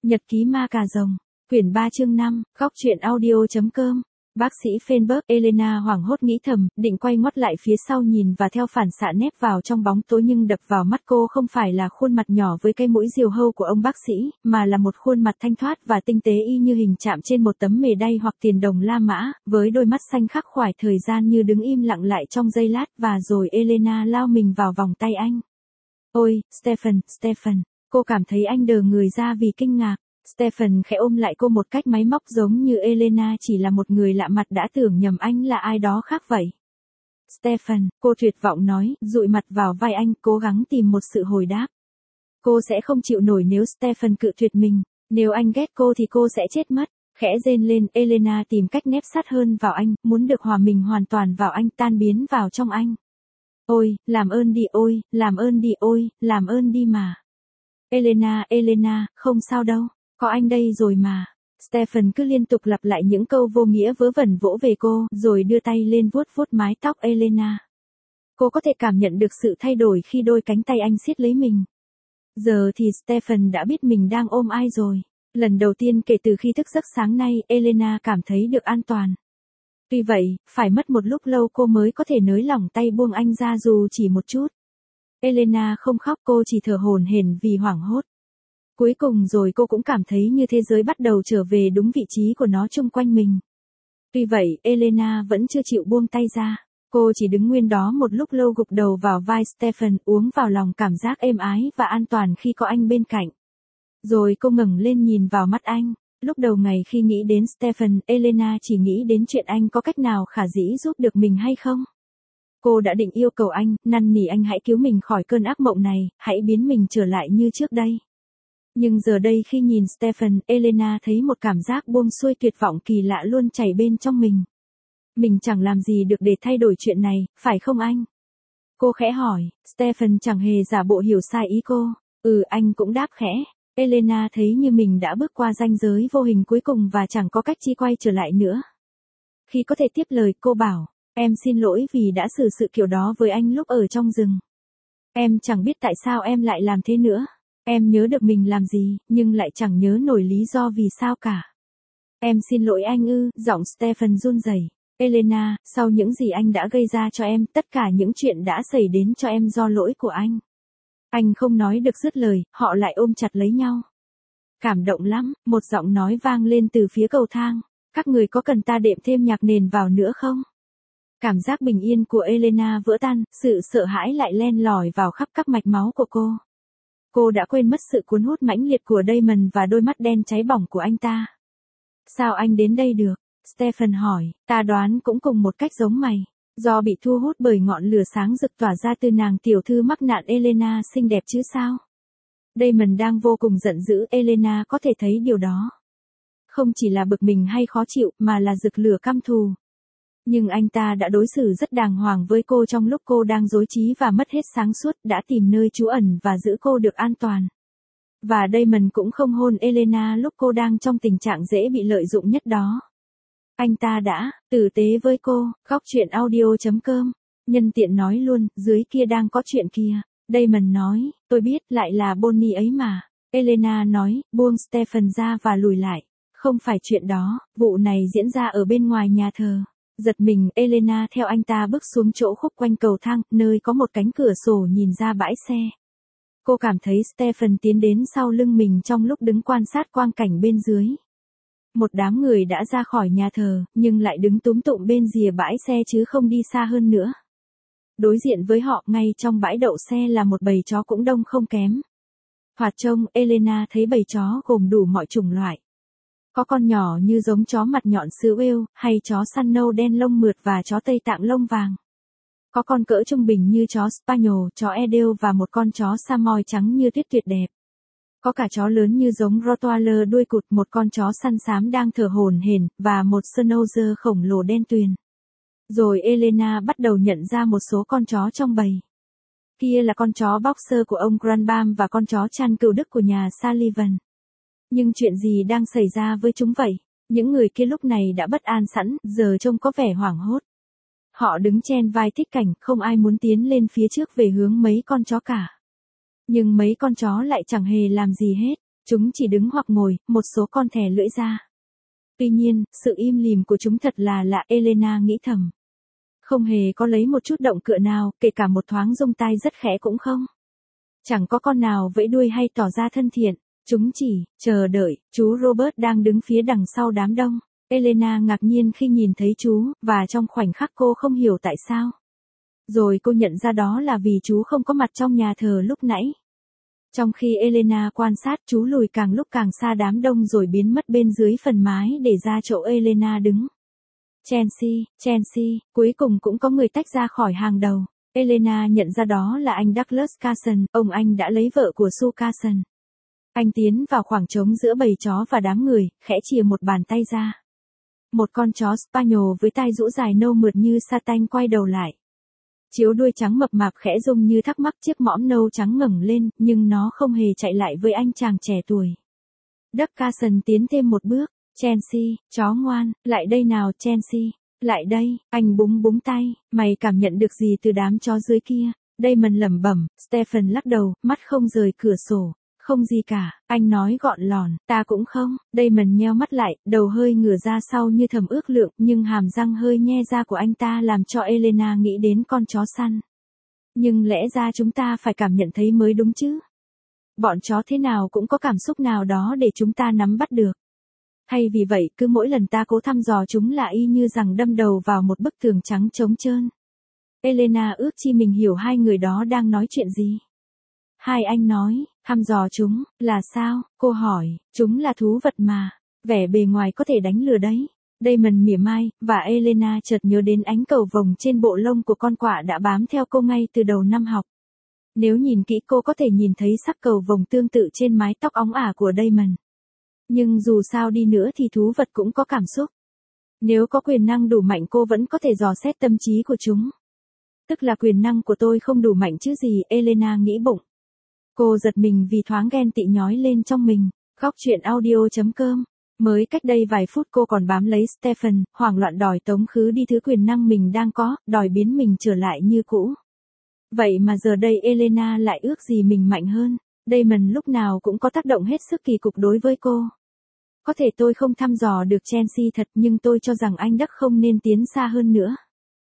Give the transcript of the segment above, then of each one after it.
Nhật ký ma cà rồng, quyển 3 chương 5, góc truyện audio.com. Bác sĩ Feinberg, Elena hoảng hốt nghĩ thầm, định quay ngoắt lại phía sau nhìn và theo phản xạ nép vào trong bóng tối, nhưng đập vào mắt cô không phải là khuôn mặt nhỏ với cái mũi diều hâu của ông bác sĩ, mà là một khuôn mặt thanh thoát và tinh tế y như hình chạm trên một tấm mề đay hoặc tiền đồng La Mã, với đôi mắt xanh khắc khoải thời gian như đứng im lặng lại trong giây lát, và rồi Elena lao mình vào vòng tay anh. Ôi, Stephen, cô cảm thấy anh đờ người ra vì kinh ngạc. Stephen khẽ ôm lại cô một cách máy móc, giống như Elena chỉ là một người lạ mặt đã tưởng nhầm anh là ai đó khác vậy. Stephen, cô tuyệt vọng nói, dụi mặt vào vai anh, cố gắng tìm một sự hồi đáp. Cô sẽ không chịu nổi nếu Stephen cự tuyệt mình, nếu anh ghét cô thì cô sẽ chết mất. Khẽ rên lên, Elena tìm cách nép sát hơn vào anh, muốn được hòa mình hoàn toàn vào anh, tan biến vào trong anh. Ôi, làm ơn đi, ôi, làm ơn đi, ôi, làm ơn đi mà. Elena, không sao đâu. Có anh đây rồi mà. Stephen cứ liên tục lặp lại những câu vô nghĩa vớ vẩn vỗ về cô, rồi đưa tay lên vuốt vuốt mái tóc Elena. Cô có thể cảm nhận được sự thay đổi khi đôi cánh tay anh siết lấy mình. Giờ thì Stephen đã biết mình đang ôm ai rồi. Lần đầu tiên kể từ khi thức giấc sáng nay, Elena cảm thấy được an toàn. Tuy vậy, phải mất một lúc lâu cô mới có thể nới lỏng tay buông anh ra dù chỉ một chút. Elena không khóc, cô chỉ thở hổn hển vì hoảng hốt. Cuối cùng rồi cô cũng cảm thấy như thế giới bắt đầu trở về đúng vị trí của nó chung quanh mình. Tuy vậy, Elena vẫn chưa chịu buông tay ra. Cô chỉ đứng nguyên đó một lúc lâu, gục đầu vào vai Stephen, uống vào lòng cảm giác êm ái và an toàn khi có anh bên cạnh. Rồi cô ngẩng lên nhìn vào mắt anh. Lúc đầu ngày khi nghĩ đến Stephen, Elena chỉ nghĩ đến chuyện anh có cách nào khả dĩ giúp được mình hay không. Cô đã định yêu cầu anh, năn nỉ anh hãy cứu mình khỏi cơn ác mộng này, hãy biến mình trở lại như trước đây. Nhưng giờ đây khi nhìn Stephen, Elena thấy một cảm giác buông xuôi tuyệt vọng kỳ lạ luôn chảy bên trong mình. Mình chẳng làm gì được để thay đổi chuyện này, phải không anh? Cô khẽ hỏi. Stephen chẳng hề giả bộ hiểu sai ý cô. Anh cũng đáp khẽ. Elena thấy như mình đã bước qua ranh giới vô hình cuối cùng và chẳng có cách chi quay trở lại nữa. Khi có thể tiếp lời, cô bảo, em xin lỗi vì đã xử sự kiểu đó với anh lúc ở trong rừng. Em chẳng biết tại sao em lại làm thế nữa. Em nhớ được mình làm gì, nhưng lại chẳng nhớ nổi lý do vì sao cả. Em xin lỗi anh ư, giọng Stephen run rẩy. Elena, sau những gì anh đã gây ra cho em, tất cả những chuyện đã xảy đến cho em do lỗi của anh. Anh không nói được dứt lời, họ lại ôm chặt lấy nhau. Cảm động lắm, một giọng nói vang lên từ phía cầu thang. Các người có cần ta đệm thêm nhạc nền vào nữa không? Cảm giác bình yên của Elena vỡ tan, sự sợ hãi lại len lỏi vào khắp các mạch máu của cô. Cô đã quên mất sự cuốn hút mãnh liệt của Damon và đôi mắt đen cháy bỏng của anh ta. Sao anh đến đây được? Stephen hỏi. Ta đoán cũng cùng một cách giống mày. Do bị thu hút bởi ngọn lửa sáng rực tỏa ra từ nàng tiểu thư mắc nạn Elena xinh đẹp chứ sao? Damon đang vô cùng giận dữ, Elena có thể thấy điều đó. Không chỉ là bực mình hay khó chịu, mà là rực lửa căm thù. Nhưng anh ta đã đối xử rất đàng hoàng với cô trong lúc cô đang rối trí và mất hết sáng suốt, đã tìm nơi trú ẩn và giữ cô được an toàn. Và Damon cũng không hôn Elena lúc cô đang trong tình trạng dễ bị lợi dụng nhất đó. Anh ta đã tử tế với cô. Góc truyện audio.com. Nhân tiện nói luôn, dưới kia đang có chuyện kia. Damon nói, tôi biết, lại là Bonnie ấy mà. Elena nói, buông Stephen ra và lùi lại. Không phải chuyện đó, vụ này diễn ra ở bên ngoài nhà thờ. Giật mình, Elena theo anh ta bước xuống chỗ khúc quanh cầu thang, nơi có một cánh cửa sổ nhìn ra bãi xe. Cô cảm thấy Stephen tiến đến sau lưng mình trong lúc đứng quan sát quang cảnh bên dưới. Một đám người đã ra khỏi nhà thờ, nhưng lại đứng túm tụm bên rìa bãi xe chứ không đi xa hơn nữa. Đối diện với họ, ngay trong bãi đậu xe là một bầy chó cũng đông không kém. Thoạt trông, Elena thấy bầy chó gồm đủ mọi chủng loại. Có con nhỏ như giống chó mặt nhọn xứ Wales, hay chó săn nâu đen lông mượt và chó Tây Tạng lông vàng. Có con cỡ trung bình như chó Spaniel, chó Airedale và một con chó Samoyed trắng như tuyết tuyệt đẹp. Có cả chó lớn như giống Rottweiler đuôi cụt, một con chó săn xám đang thở hổn hển, và một Schnauzer khổng lồ đen tuyền. Rồi Elena bắt đầu nhận ra một số con chó trong bầy. Kia là con chó Boxer của ông Granbam và con chó chăn cừu Đức của nhà Sullivan. Nhưng chuyện gì đang xảy ra với chúng vậy? Những người kia lúc này đã bất an sẵn, giờ trông có vẻ hoảng hốt. Họ đứng chen vai thích cảnh, không ai muốn tiến lên phía trước về hướng mấy con chó cả. Nhưng mấy con chó lại chẳng hề làm gì hết. Chúng chỉ đứng hoặc ngồi, một số con thè lưỡi ra. Tuy nhiên, sự im lìm của chúng thật là lạ, Elena nghĩ thầm. Không hề có lấy một chút động cựa nào, kể cả một thoáng rung tai rất khẽ cũng không. Chẳng có con nào vẫy đuôi hay tỏ ra thân thiện. Chúng chỉ chờ đợi. Chú Robert đang đứng phía đằng sau đám đông. Elena ngạc nhiên khi nhìn thấy chú, và trong khoảnh khắc cô không hiểu tại sao. Rồi cô nhận ra đó là vì chú không có mặt trong nhà thờ lúc nãy. Trong khi Elena quan sát, chú lùi càng lúc càng xa đám đông rồi biến mất bên dưới phần mái để ra chỗ Elena đứng. Chelsea, cuối cùng cũng có người tách ra khỏi hàng đầu. Elena nhận ra đó là anh Douglas Carson, ông anh đã lấy vợ của Sue Carson. Anh tiến vào khoảng trống giữa bầy chó và đám người, khẽ chìa một bàn tay ra. Một con chó Spaniel với tai rũ dài nâu mượt như sa tanh quay đầu lại. Chiếu đuôi trắng mập mạp khẽ rung như thắc mắc, chiếc mõm nâu trắng ngẩng lên, nhưng nó không hề chạy lại với anh chàng trẻ tuổi. Doug Carson tiến thêm một bước. Chelsea, chó ngoan, lại đây nào Chelsea, lại đây, anh búng búng tay, mày cảm nhận được gì từ đám chó dưới kia? Damon lẩm bẩm, Stephen lắc đầu, mắt không rời cửa sổ. Không gì cả, anh nói gọn lòn, ta cũng không. Damon nheo mắt lại, đầu hơi ngửa ra sau như thầm ước lượng, nhưng hàm răng hơi nhe ra của anh ta làm cho Elena nghĩ đến con chó săn. Nhưng lẽ ra chúng ta phải cảm nhận thấy mới đúng chứ. Bọn chó thế nào cũng có cảm xúc nào đó để chúng ta nắm bắt được. Hay vì vậy, cứ mỗi lần ta cố thăm dò chúng là y như rằng đâm đầu vào một bức tường trắng trống trơn. Elena ước chi mình hiểu hai người đó đang nói chuyện gì. Hai anh nói, thăm dò chúng, là sao? Cô hỏi, chúng là thú vật mà, vẻ bề ngoài có thể đánh lừa đấy. Damon mỉa mai, và Elena chợt nhớ đến ánh cầu vồng trên bộ lông của con quạ đã bám theo cô ngay từ đầu năm học. Nếu nhìn kỹ cô có thể nhìn thấy sắc cầu vồng tương tự trên mái tóc óng ả của Damon. Nhưng dù sao đi nữa thì thú vật cũng có cảm xúc. Nếu có quyền năng đủ mạnh cô vẫn có thể dò xét tâm trí của chúng. Tức là quyền năng của tôi không đủ mạnh chứ gì, Elena nghĩ bụng. Cô giật mình vì thoáng ghen tị nhói lên trong mình. Góc truyện audio.com. Mới cách đây vài phút cô còn bám lấy Stephen, hoảng loạn đòi tống khứ đi thứ quyền năng mình đang có, đòi biến mình trở lại như cũ. Vậy mà giờ đây Elena lại ước gì mình mạnh hơn. Damon lúc nào cũng có tác động hết sức kỳ cục đối với cô. Có thể tôi không thăm dò được Chelsea thật, nhưng tôi cho rằng anh Đắc không nên tiến xa hơn nữa.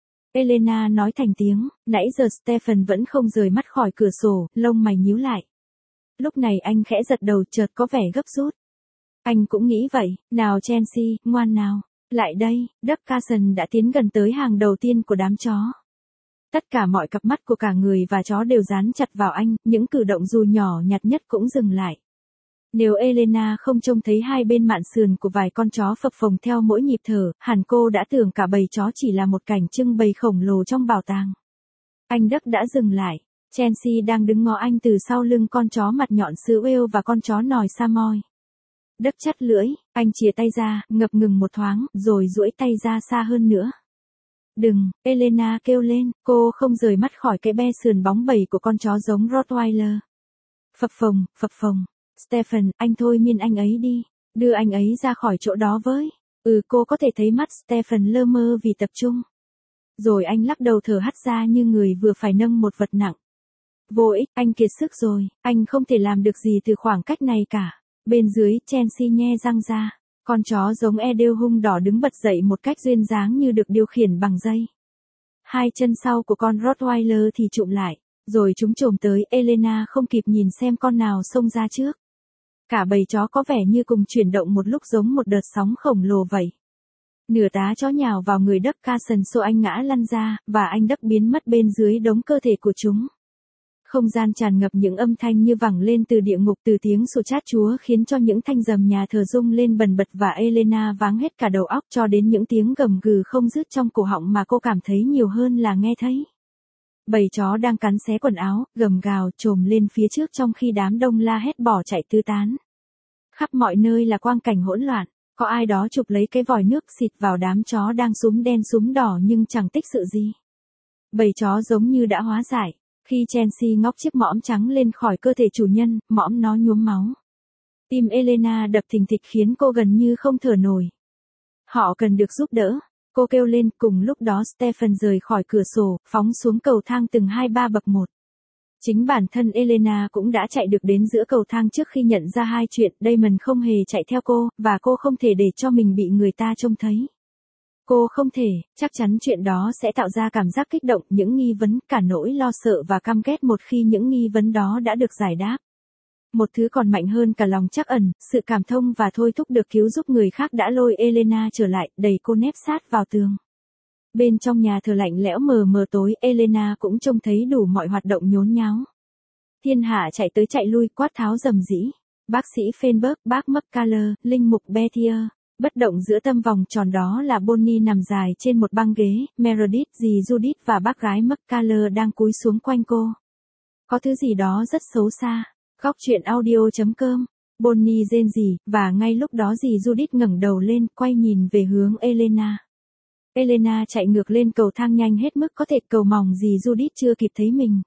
Elena nói thành tiếng, nãy giờ Stephen vẫn không rời mắt khỏi cửa sổ, lông mày nhíu lại. Lúc này anh khẽ giật đầu, chợt có vẻ gấp rút. Anh cũng nghĩ vậy, nào Chelsea, ngoan nào, lại đây. Doug Carson đã tiến gần tới hàng đầu tiên của đám chó. Tất cả mọi cặp mắt của cả người và chó đều dán chặt vào anh, những cử động dù nhỏ nhặt nhất cũng dừng lại. Nếu Elena không trông thấy hai bên mạn sườn của vài con chó phập phồng theo mỗi nhịp thở, hẳn cô đã tưởng cả bầy chó chỉ là một cảnh trưng bày khổng lồ trong bảo tàng. Anh Doug đã dừng lại. Chelsea đang đứng ngó anh từ sau lưng con chó mặt nhọn xứ Wales và con chó nòi Samoy. Doug chắt lưỡi, anh chìa tay ra, ngập ngừng một thoáng, rồi duỗi tay ra xa hơn nữa. Đừng, Elena kêu lên, cô không rời mắt khỏi cái be sườn bóng bẩy của con chó giống Rottweiler. Phập phồng. Stephen, anh thôi miên anh ấy đi, đưa anh ấy ra khỏi chỗ đó với. Cô có thể thấy mắt Stephen lơ mơ vì tập trung. Rồi anh lắc đầu thở hắt ra như người vừa phải nâng một vật nặng. Vô ích, anh kiệt sức rồi, anh không thể làm được gì từ khoảng cách này cả. Bên dưới, Chelsea nhe răng ra. Con chó giống Edel hung đỏ đứng bật dậy một cách duyên dáng như được điều khiển bằng dây. Hai chân sau của con Rottweiler thì chụm lại, rồi chúng chồm tới, Elena không kịp nhìn xem con nào xông ra trước. Cả bầy chó có vẻ như cùng chuyển động một lúc giống một đợt sóng khổng lồ vậy. Nửa tá chó nhào vào người Doug Carson, xô anh ngã lăn ra, và anh Doug biến mất bên dưới đống cơ thể của chúng. Không gian tràn ngập những âm thanh như vẳng lên từ địa ngục, từ tiếng sủa chát Chúa khiến cho những thanh rầm nhà thờ rung lên bần bật và Elena váng hết cả đầu óc, cho đến những tiếng gầm gừ không dứt trong cổ họng mà cô cảm thấy nhiều hơn là nghe thấy. Bầy chó đang cắn xé quần áo, gầm gào, chồm lên phía trước trong khi đám đông la hét bỏ chạy tứ tán. Khắp mọi nơi là quang cảnh hỗn loạn, có ai đó chụp lấy cái vòi nước xịt vào đám chó đang súm đen súm đỏ nhưng chẳng tích sự gì. Bầy chó giống như đã hóa giải. Khi Chelsea ngóc chiếc mõm trắng lên khỏi cơ thể chủ nhân, mõm nó nhuốm máu. Tim Elena đập thình thịch khiến cô gần như không thở nổi. Họ cần được giúp đỡ. Cô kêu lên, cùng lúc đó Stephen rời khỏi cửa sổ, phóng xuống cầu thang từng 2-3 bậc một. Chính bản thân Elena cũng đã chạy được đến giữa cầu thang trước khi nhận ra hai chuyện, Damon không hề chạy theo cô, và cô không thể để cho mình bị người ta trông thấy. Cô không thể, chắc chắn chuyện đó sẽ tạo ra cảm giác kích động, những nghi vấn, cả nỗi lo sợ và căm ghét một khi những nghi vấn đó đã được giải đáp. Một thứ còn mạnh hơn cả lòng trắc ẩn, sự cảm thông và thôi thúc được cứu giúp người khác đã lôi Elena trở lại, đẩy cô nép sát vào tường. Bên trong nhà thờ lạnh lẽo mờ mờ tối, Elena cũng trông thấy đủ mọi hoạt động nhốn nháo. Thiên hạ chạy tới chạy lui, quát tháo rầm rĩ. Bác sĩ Fenberg, bác McCuller, linh mục Bettier. Bất động giữa tâm vòng tròn đó là Bonnie nằm dài trên một băng ghế, Meredith, dì Judith và bác gái McCuller đang cúi xuống quanh cô. Có thứ gì đó rất xấu xa. Góc truyện audio.com. Bonnie rên rỉ, và ngay lúc đó dì Judith ngẩng đầu lên, quay nhìn về hướng Elena. Elena chạy ngược lên cầu thang nhanh hết mức có thể, cầu mong dì Judith chưa kịp thấy mình.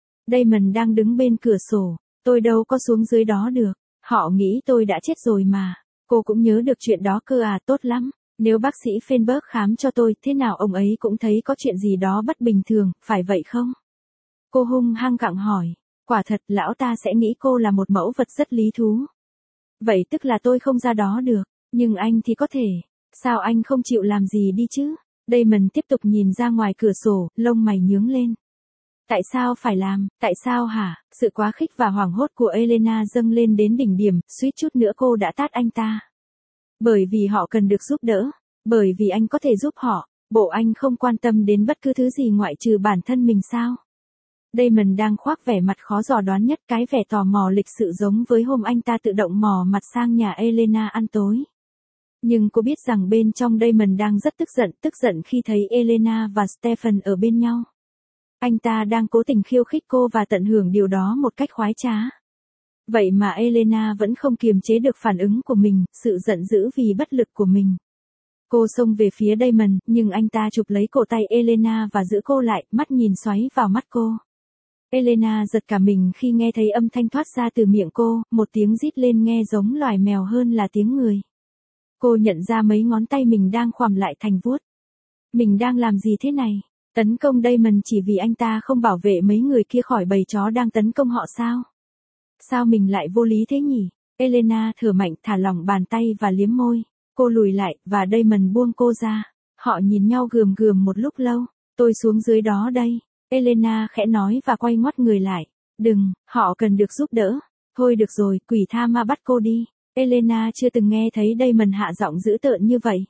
Damon đang đứng bên cửa sổ, tôi đâu có xuống dưới đó được, họ nghĩ tôi đã chết rồi mà. Cô cũng nhớ được chuyện đó cơ à, tốt lắm. Nếu bác sĩ Fenberg khám cho tôi, thế nào ông ấy cũng thấy có chuyện gì đó bất bình thường, phải vậy không? Cô hung hăng gặng hỏi. Quả thật, lão ta sẽ nghĩ cô là một mẫu vật rất lý thú. Vậy tức là tôi không ra đó được, nhưng anh thì có thể. Sao anh không chịu làm gì đi chứ? Damon tiếp tục nhìn ra ngoài cửa sổ, lông mày nhướng lên. Tại sao phải làm, tại sao hả? Sự quá khích và hoảng hốt của Elena dâng lên đến đỉnh điểm, suýt chút nữa cô đã tát anh ta. Bởi vì họ cần được giúp đỡ, bởi vì anh có thể giúp họ, bộ anh không quan tâm đến bất cứ thứ gì ngoại trừ bản thân mình sao? Damon đang khoác vẻ mặt khó dò đoán nhất, cái vẻ tò mò lịch sự giống với hôm anh ta tự động mò mặt sang nhà Elena ăn tối. Nhưng cô biết rằng bên trong Damon đang rất tức giận khi thấy Elena và Stephen ở bên nhau. Anh ta đang cố tình khiêu khích cô và tận hưởng điều đó một cách khoái trá. Vậy mà Elena vẫn không kiềm chế được phản ứng của mình, sự giận dữ vì bất lực của mình. Cô xông về phía Damon, nhưng anh ta chụp lấy cổ tay Elena và giữ cô lại, mắt nhìn xoáy vào mắt cô. Elena giật cả mình khi nghe thấy âm thanh thoát ra từ miệng cô, một tiếng rít lên nghe giống loài mèo hơn là tiếng người. Cô nhận ra mấy ngón tay mình đang khoằm lại thành vuốt. Mình đang làm gì thế này? Tấn công Damon chỉ vì anh ta không bảo vệ mấy người kia khỏi bầy chó đang tấn công họ sao? Sao mình lại vô lý thế nhỉ? Elena thở mạnh, thả lỏng bàn tay và liếm môi. Cô lùi lại, và Damon buông cô ra. Họ nhìn nhau gườm gườm một lúc lâu. Tôi xuống dưới đó đây. Elena khẽ nói và quay ngoắt người lại. Đừng, họ cần được giúp đỡ. Thôi được rồi, quỷ tha ma bắt cô đi. Elena chưa từng nghe thấy Damon hạ giọng dữ tợn như vậy.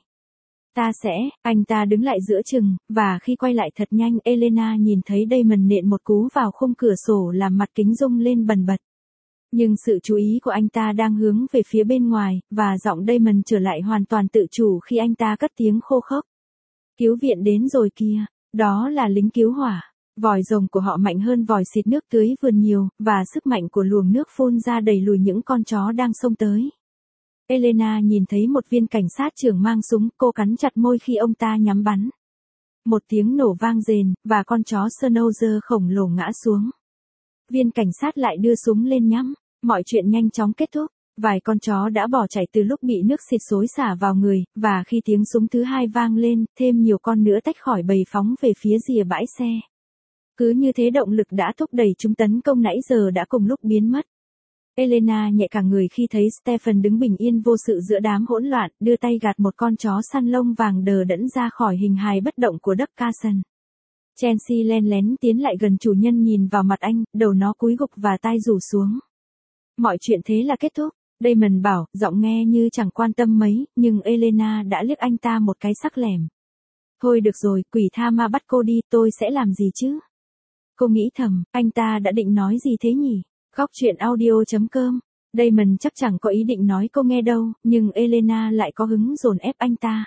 Anh ta đứng lại giữa chừng, và khi quay lại thật nhanh, Elena nhìn thấy Damon nện một cú vào khung cửa sổ làm mặt kính rung lên bần bật. Nhưng sự chú ý của anh ta đang hướng về phía bên ngoài, và giọng Damon trở lại hoàn toàn tự chủ khi anh ta cất tiếng khô khốc. Cứu viện đến rồi kìa, đó là lính cứu hỏa. Vòi rồng của họ mạnh hơn vòi xịt nước tưới vườn nhiều, và sức mạnh của luồng nước phun ra đẩy lùi những con chó đang xông tới. Elena nhìn thấy một viên cảnh sát trưởng mang súng, cô cắn chặt môi khi ông ta nhắm bắn. Một tiếng nổ vang rền, và con chó Schnauzer khổng lồ ngã xuống. Viên cảnh sát lại đưa súng lên nhắm, mọi chuyện nhanh chóng kết thúc. Vài con chó đã bỏ chạy từ lúc bị nước xịt xối xả vào người, và khi tiếng súng thứ hai vang lên, thêm nhiều con nữa tách khỏi bầy phóng về phía rìa bãi xe. Cứ như thế động lực đã thúc đẩy chúng tấn công nãy giờ đã cùng lúc biến mất. Elena nhẹ cả người khi thấy Stephen đứng bình yên vô sự giữa đám hỗn loạn, đưa tay gạt một con chó săn lông vàng đờ đẫn ra khỏi hình hài bất động của Doug Carson. Chelsea len lén tiến lại gần chủ nhân, nhìn vào mặt anh, đầu nó cúi gục và tai rủ xuống. Mọi chuyện thế là kết thúc, Damon bảo, giọng nghe như chẳng quan tâm mấy, nhưng Elena đã liếc anh ta một cái sắc lẻm. Thôi được rồi, quỷ tha ma bắt cô đi, tôi sẽ làm gì chứ? Cô nghĩ thầm, anh ta đã định nói gì thế nhỉ? Góc truyện audio.com. Damon chắc chẳng có ý định nói cô nghe đâu, nhưng Elena lại có hứng dồn ép anh ta.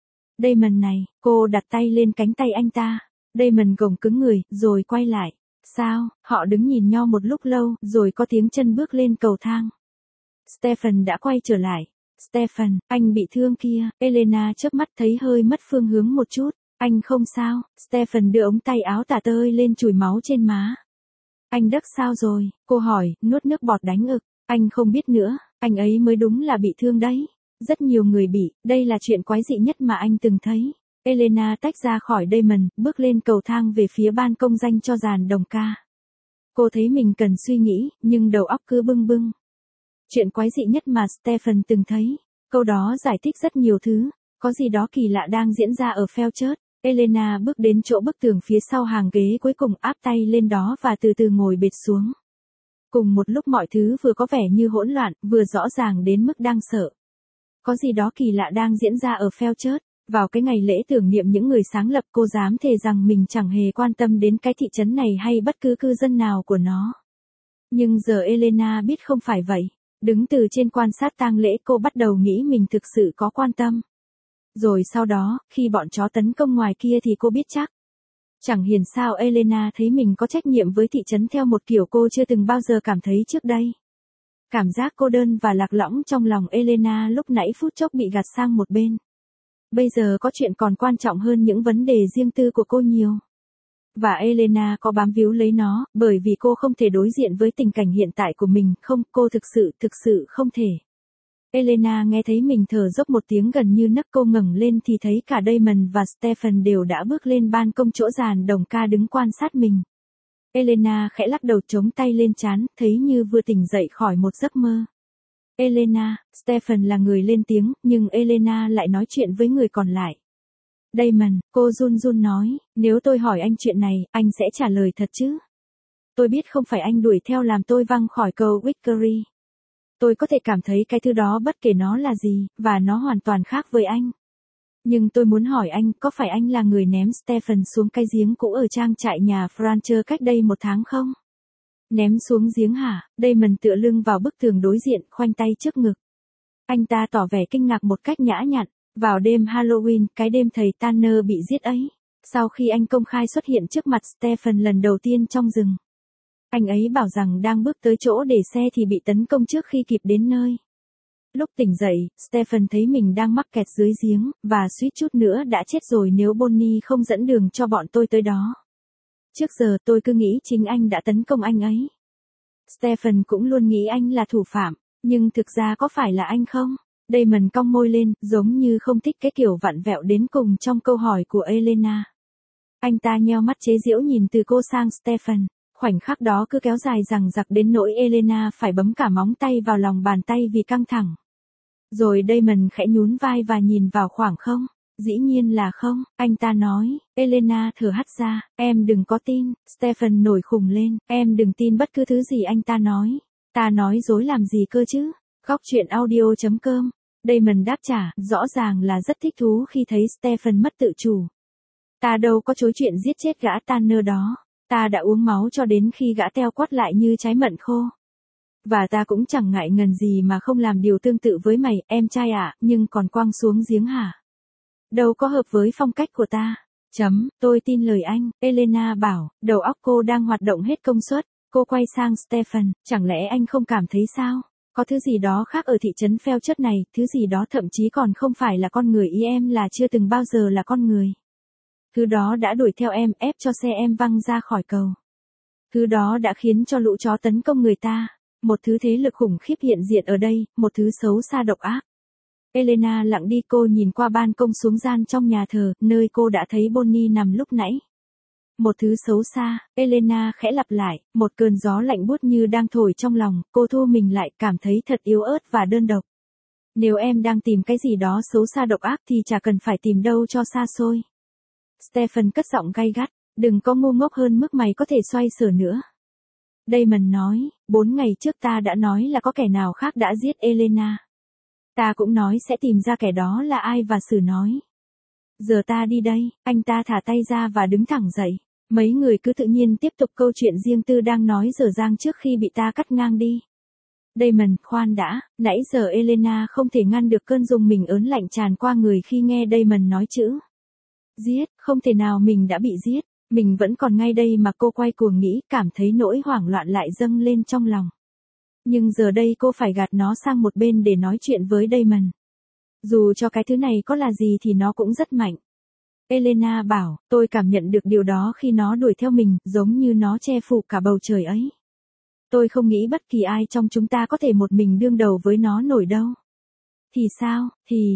Damon này, cô đặt tay lên cánh tay anh ta. Damon gồng cứng người, rồi quay lại. Sao? Họ đứng nhìn nhau một lúc lâu, rồi có tiếng chân bước lên cầu thang. Stephen đã quay trở lại. Stephen, anh bị thương kia. Elena chớp mắt thấy hơi mất phương hướng một chút. Anh không sao. Stephen đưa ống tay áo tả tơi lên chùi máu trên má. Anh Doug sao rồi? Cô hỏi, nuốt nước bọt đánh ực. Anh không biết nữa, anh ấy mới đúng là bị thương đấy. Rất nhiều người bị, đây là chuyện quái dị nhất mà anh từng thấy. Elena tách ra khỏi Damon, bước lên cầu thang về phía ban công dành cho dàn đồng ca. Cô thấy mình cần suy nghĩ, nhưng đầu óc cứ bưng bưng. Chuyện quái dị nhất mà Stephen từng thấy. Câu đó giải thích rất nhiều thứ. Có gì đó kỳ lạ đang diễn ra ở Felchurch. Elena bước đến chỗ bức tường phía sau hàng ghế cuối cùng, áp tay lên đó và từ từ ngồi bệt xuống. Cùng một lúc mọi thứ vừa có vẻ như hỗn loạn, vừa rõ ràng đến mức đáng sợ. Có gì đó kỳ lạ đang diễn ra ở Felchurch. Vào cái ngày lễ tưởng niệm những người sáng lập, cô dám thề rằng mình chẳng hề quan tâm đến cái thị trấn này hay bất cứ cư dân nào của nó. Nhưng giờ Elena biết không phải vậy. Đứng từ trên quan sát tang lễ, cô bắt đầu nghĩ mình thực sự có quan tâm. Rồi sau đó, khi bọn chó tấn công ngoài kia thì cô biết chắc. Chẳng hiền sao Elena thấy mình có trách nhiệm với thị trấn theo một kiểu cô chưa từng bao giờ cảm thấy trước đây. Cảm giác cô đơn và lạc lõng trong lòng Elena lúc nãy phút chốc bị gạt sang một bên. Bây giờ có chuyện còn quan trọng hơn những vấn đề riêng tư của cô nhiều. Và Elena có bám víu lấy nó, bởi vì cô không thể đối diện với tình cảnh hiện tại của mình, không, cô thực sự không thể. Elena nghe thấy mình thở dốc một tiếng gần như nấc, cô ngẩng lên thì thấy cả Damon và Stephen đều đã bước lên ban công chỗ dàn đồng ca đứng quan sát mình. Elena khẽ lắc đầu, chống tay lên trán, thấy như vừa tỉnh dậy khỏi một giấc mơ. Elena, Stephen là người lên tiếng, nhưng Elena lại nói chuyện với người còn lại. Damon, cô run run nói, nếu tôi hỏi anh chuyện này, anh sẽ trả lời thật chứ? Tôi biết không phải anh đuổi theo làm tôi văng khỏi cầu Victory. Tôi có thể cảm thấy cái thứ đó bất kể nó là gì, và nó hoàn toàn khác với anh. Nhưng tôi muốn hỏi anh, có phải anh là người ném Stephen xuống cái giếng cũ ở trang trại nhà Francher cách đây 1 tháng không? Ném xuống giếng hả? Damon tựa lưng vào bức tường đối diện, khoanh tay trước ngực. Anh ta tỏ vẻ kinh ngạc một cách nhã nhặn. Vào đêm Halloween, cái đêm thầy Tanner bị giết ấy, sau khi anh công khai xuất hiện trước mặt Stephen lần đầu tiên trong rừng. Anh ấy bảo rằng đang bước tới chỗ để xe thì bị tấn công trước khi kịp đến nơi. Lúc tỉnh dậy, Stephen thấy mình đang mắc kẹt dưới giếng, và suýt chút nữa đã chết rồi nếu Bonnie không dẫn đường cho bọn tôi tới đó. Trước giờ tôi cứ nghĩ chính anh đã tấn công anh ấy. Stephen cũng luôn nghĩ anh là thủ phạm, nhưng thực ra có phải là anh không? Damon cong môi lên, giống như không thích cái kiểu vặn vẹo đến cùng trong câu hỏi của Elena. Anh ta nheo mắt chế giễu nhìn từ cô sang Stephen. Khoảnh khắc đó cứ kéo dài dằng dặc đến nỗi Elena phải bấm cả móng tay vào lòng bàn tay vì căng thẳng. Rồi Damon khẽ nhún vai và nhìn vào khoảng không. Dĩ nhiên là không, anh ta nói. Elena thở hắt ra, em đừng có tin. Stephen nổi khùng lên, em đừng tin bất cứ thứ gì anh ta nói. Ta nói dối làm gì cơ chứ? Góc truyện audio.com. Damon đáp trả, rõ ràng là rất thích thú khi thấy Stephen mất tự chủ. Ta đâu có chối chuyện giết chết gã Tanner đó. Ta đã uống máu cho đến khi gã teo quắt lại như trái mận khô. Và ta cũng chẳng ngại ngần gì mà không làm điều tương tự với mày, em trai ạ, nhưng còn quăng xuống giếng hả? Đâu có hợp với phong cách của ta. Tôi tin lời anh, Elena bảo, đầu óc cô đang hoạt động hết công suất. Cô quay sang Stephen, chẳng lẽ anh không cảm thấy sao? Có thứ gì đó khác ở thị trấn Felchurch này, thứ gì đó thậm chí còn không phải là con người, ý em là chưa từng bao giờ là con người. Thứ đó đã đuổi theo em, ép cho xe em văng ra khỏi cầu. Thứ đó đã khiến cho lũ chó tấn công người ta. Một thứ thế lực khủng khiếp hiện diện ở đây, một thứ xấu xa độc ác. Elena lặng đi, cô nhìn qua ban công xuống gian trong nhà thờ, nơi cô đã thấy Bonnie nằm lúc nãy. Một thứ xấu xa, Elena khẽ lặp lại, một cơn gió lạnh buốt như đang thổi trong lòng, cô thu mình lại, cảm thấy thật yếu ớt và đơn độc. Nếu em đang tìm cái gì đó xấu xa độc ác thì chả cần phải tìm đâu cho xa xôi. Stephen cất giọng gay gắt, đừng có ngu ngốc hơn mức mày có thể xoay sở nữa. Damon nói, 4 ngày trước ta đã nói là có kẻ nào khác đã giết Elena. Ta cũng nói sẽ tìm ra kẻ đó là ai và xử nói. Giờ ta đi đây, anh ta thả tay ra và đứng thẳng dậy. Mấy người cứ tự nhiên tiếp tục câu chuyện riêng tư đang nói dở dang trước khi bị ta cắt ngang đi. Damon, khoan đã, nãy giờ Elena không thể ngăn được cơn rùng mình ớn lạnh tràn qua người khi nghe Damon nói chữ giết, không thể nào mình đã bị giết, mình vẫn còn ngay đây mà cô quay cuồng nghĩ, cảm thấy nỗi hoảng loạn lại dâng lên trong lòng. Nhưng giờ đây cô phải gạt nó sang một bên để nói chuyện với Damon. Dù cho cái thứ này có là gì thì nó cũng rất mạnh. Elena bảo, tôi cảm nhận được điều đó khi nó đuổi theo mình, giống như nó che phủ cả bầu trời ấy. Tôi không nghĩ bất kỳ ai trong chúng ta có thể một mình đương đầu với nó nổi đâu. Thì sao,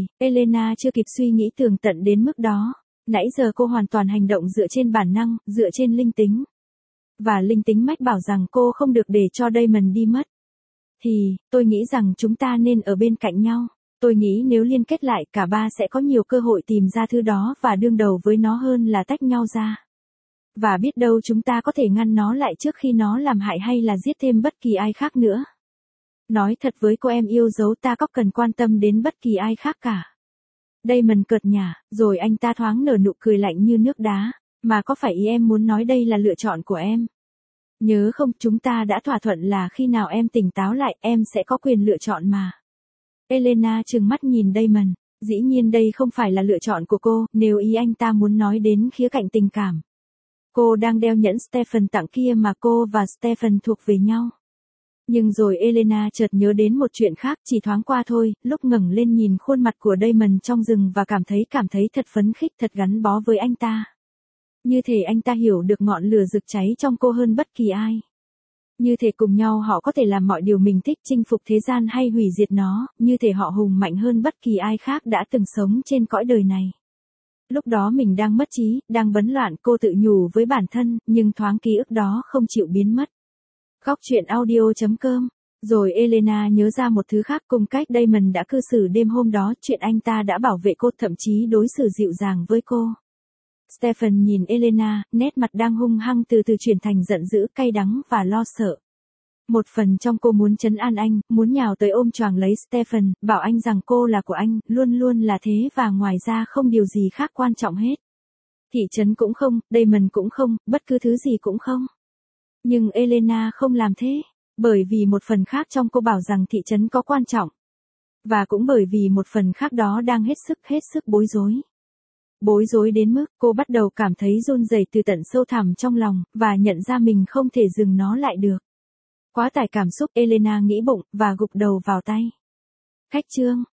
Elena chưa kịp suy nghĩ tường tận đến mức đó. Nãy giờ cô hoàn toàn hành động dựa trên bản năng, dựa trên linh tính. Và linh tính mách bảo rằng cô không được để cho Damon đi mất. Thì, tôi nghĩ rằng chúng ta nên ở bên cạnh nhau. Tôi nghĩ nếu liên kết lại cả ba sẽ có nhiều cơ hội tìm ra thứ đó và đương đầu với nó hơn là tách nhau ra. Và biết đâu chúng ta có thể ngăn nó lại trước khi nó làm hại hay là giết thêm bất kỳ ai khác nữa. Nói thật với cô em yêu dấu, ta có cần quan tâm đến bất kỳ ai khác cả. Damon cợt nhả, rồi anh ta thoáng nở nụ cười lạnh như nước đá. Mà có phải ý em muốn nói đây là lựa chọn của em? Nhớ không, chúng ta đã thỏa thuận là khi nào em tỉnh táo lại, em sẽ có quyền lựa chọn mà. Elena trừng mắt nhìn Damon. Dĩ nhiên đây không phải là lựa chọn của cô, nếu ý anh ta muốn nói đến khía cạnh tình cảm. Cô đang đeo nhẫn Stephen tặng kia mà cô và Stephen thuộc về nhau. Nhưng rồi Elena chợt nhớ đến một chuyện khác, chỉ thoáng qua thôi, lúc ngẩng lên nhìn khuôn mặt của Damon trong rừng và cảm thấy thật phấn khích, thật gắn bó với anh ta. Như thể anh ta hiểu được ngọn lửa rực cháy trong cô hơn bất kỳ ai. Như thể cùng nhau họ có thể làm mọi điều mình thích, chinh phục thế gian hay hủy diệt nó, như thể họ hùng mạnh hơn bất kỳ ai khác đã từng sống trên cõi đời này. Lúc đó mình đang mất trí, đang bấn loạn, cô tự nhủ với bản thân, nhưng thoáng ký ức đó không chịu biến mất. Góc truyện audio.com. Rồi Elena nhớ ra một thứ khác, cùng cách Damon đã cư xử đêm hôm đó, chuyện anh ta đã bảo vệ cô, thậm chí đối xử dịu dàng với cô. Stephen nhìn Elena, nét mặt đang hung hăng từ từ chuyển thành giận dữ, cay đắng và lo sợ. Một phần trong cô muốn trấn an anh, muốn nhào tới ôm choàng lấy Stephen, bảo anh rằng cô là của anh, luôn luôn là thế và ngoài ra không điều gì khác quan trọng hết. Thị trấn cũng không, Damon cũng không, bất cứ thứ gì cũng không. Nhưng Elena không làm thế, bởi vì một phần khác trong cô bảo rằng thị trấn có quan trọng. Và cũng bởi vì một phần khác đó đang hết sức bối rối. Bối rối đến mức cô bắt đầu cảm thấy run rẩy từ tận sâu thẳm trong lòng, và nhận ra mình không thể dừng nó lại được. Quá tải cảm xúc, Elena nghĩ bụng, và gục đầu vào tay. Khách chương.